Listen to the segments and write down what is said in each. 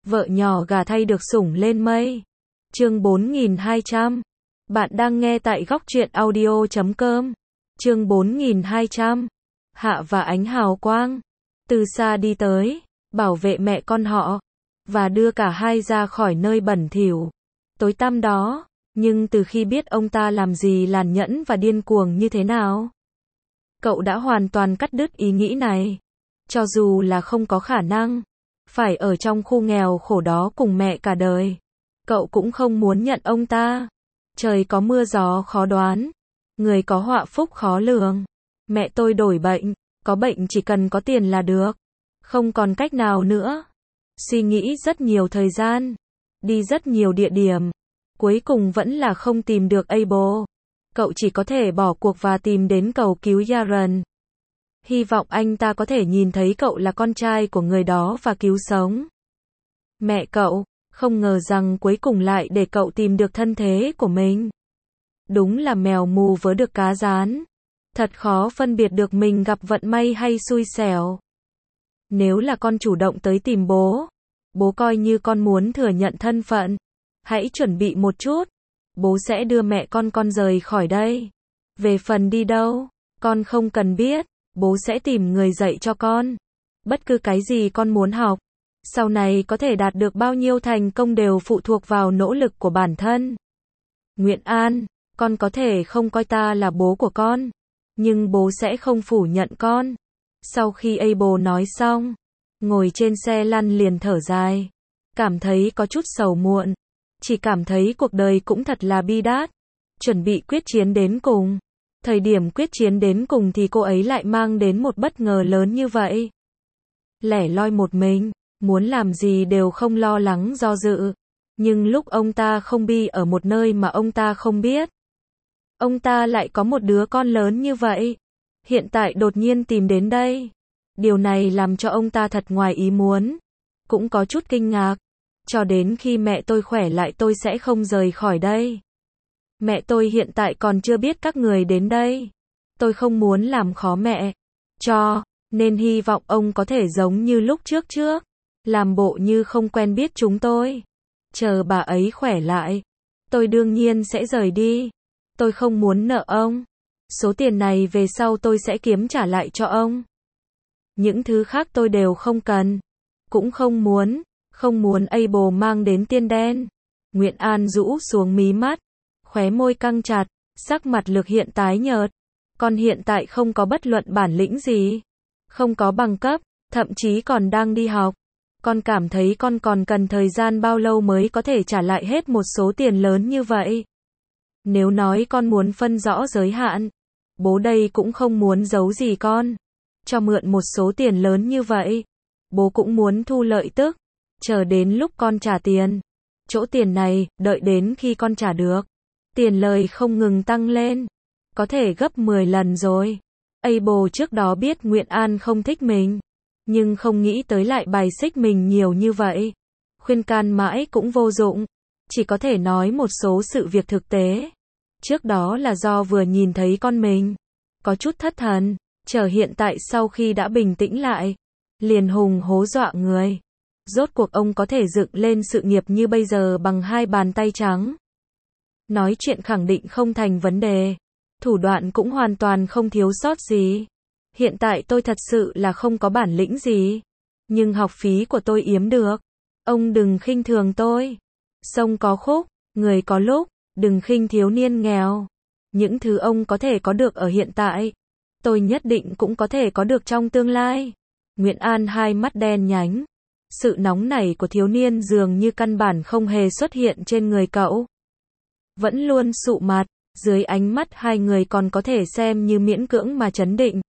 Vợ nhỏ gà thay được sủng lên mây. Chương 4200. Bạn đang nghe tại góc truyện audio.com. Chương 4200. Hạ và ánh hào quang. Từ xa đi tới, bảo vệ mẹ con họ, và đưa cả hai ra khỏi nơi bẩn thỉu, tối tăm đó. Nhưng từ khi biết ông ta làm gì làn nhẫn và điên cuồng như thế nào, cậu đã hoàn toàn cắt đứt ý nghĩ này. Cho dù là không có khả năng phải ở trong khu nghèo khổ đó cùng mẹ cả đời, cậu cũng không muốn nhận ông ta. Trời có mưa gió khó đoán, người có họa phúc khó lường. Mẹ tôi đổi bệnh, có bệnh chỉ cần có tiền là được. Không còn cách nào nữa. Suy nghĩ rất nhiều thời gian, đi rất nhiều địa điểm, cuối cùng vẫn là không tìm được Abel. Cậu chỉ có thể bỏ cuộc và tìm đến cầu cứu Yaron. Hy vọng anh ta có thể nhìn thấy cậu là con trai của người đó và cứu sống mẹ cậu. Không ngờ rằng cuối cùng lại để cậu tìm được thân thế của mình. Đúng là mèo mù vớ được cá rán. Thật khó phân biệt được mình gặp vận may hay xui xẻo. Nếu là con chủ động tới tìm bố, bố coi như con muốn thừa nhận thân phận. Hãy chuẩn bị một chút, bố sẽ đưa mẹ con rời khỏi đây. Về phần đi đâu, con không cần biết, bố sẽ tìm người dạy cho con. Bất cứ cái gì con muốn học, sau này có thể đạt được bao nhiêu thành công đều phụ thuộc vào nỗ lực của bản thân. Nguyện An, con có thể không coi ta là bố của con, nhưng bố sẽ không phủ nhận con. Sau khi Abel nói xong, ngồi trên xe lăn liền thở dài, cảm thấy có chút sầu muộn, chỉ cảm thấy cuộc đời cũng thật là bi đát. Chuẩn bị quyết chiến đến cùng. Thời điểm quyết chiến đến cùng thì cô ấy lại mang đến một bất ngờ lớn như vậy. Lẻ loi một mình, muốn làm gì đều không lo lắng do dự. Nhưng lúc ông ta không bi ở một nơi mà ông ta không biết, ông ta lại có một đứa con lớn như vậy. Hiện tại đột nhiên tìm đến đây. Điều này làm cho ông ta thật ngoài ý muốn, cũng có chút kinh ngạc. Cho đến khi mẹ tôi khỏe lại tôi sẽ không rời khỏi đây. Mẹ tôi hiện tại còn chưa biết các người đến đây. Tôi không muốn làm khó mẹ, cho nên hy vọng ông có thể giống như lúc trước, làm bộ như không quen biết chúng tôi. Chờ bà ấy khỏe lại, tôi đương nhiên sẽ rời đi. Tôi không muốn nợ ông. Số tiền này về sau tôi sẽ kiếm trả lại cho ông. Những thứ khác tôi đều không cần, cũng không muốn Abel mang đến tiên đen. Nguyện An rũ xuống mí mắt, khóe môi căng chặt, sắc mặt Lực hiện tái nhợt. Con hiện tại không có bất luận bản lĩnh gì, không có bằng cấp, thậm chí còn đang đi học. Con cảm thấy con còn cần thời gian bao lâu mới có thể trả lại hết một số tiền lớn như vậy? Nếu nói con muốn phân rõ giới hạn, bố đây cũng không muốn giấu gì con. Cho mượn một số tiền lớn như vậy, bố cũng muốn thu lợi tức, chờ đến lúc con trả tiền. Chỗ tiền này, đợi đến khi con trả được, tiền lời không ngừng tăng lên, có thể gấp 10 lần rồi. Abel trước đó biết Nguyện An không thích mình, nhưng không nghĩ tới lại bài xích mình nhiều như vậy. Khuyên can mãi cũng vô dụng, chỉ có thể nói một số sự việc thực tế. Trước đó là do vừa nhìn thấy con mình có chút thất thần, chờ hiện tại sau khi đã bình tĩnh lại, liền hùng hố dọa người. Rốt cuộc ông có thể dựng lên sự nghiệp như bây giờ bằng hai bàn tay trắng. Nói chuyện khẳng định không thành vấn đề, thủ đoạn cũng hoàn toàn không thiếu sót gì. Hiện tại tôi thật sự là không có bản lĩnh gì, nhưng học phí của tôi yếm được. Ông đừng khinh thường tôi. Sông có khúc, người có lúc, đừng khinh thiếu niên nghèo. Những thứ ông có thể có được ở hiện tại, tôi nhất định cũng có thể có được trong tương lai. Nguyện An hai mắt đen nhánh. Sự nóng nảy của thiếu niên dường như căn bản không hề xuất hiện trên người cậu. Vẫn luôn sụ mặt, dưới ánh mắt hai người còn có thể xem như miễn cưỡng mà trấn định.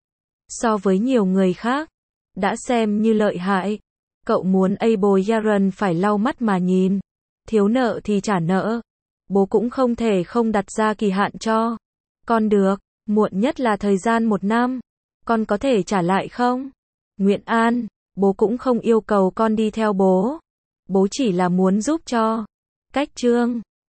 So với nhiều người khác, đã xem như lợi hại. Cậu muốn Abel Yaron phải lau mắt mà nhìn. Thiếu nợ thì trả nợ. Bố cũng không thể không đặt ra kỳ hạn cho con được, muộn nhất là thời gian 1 năm. Con có thể trả lại không? Nguyện An, bố cũng không yêu cầu con đi theo bố. Bố chỉ là muốn giúp cho. Cách Trương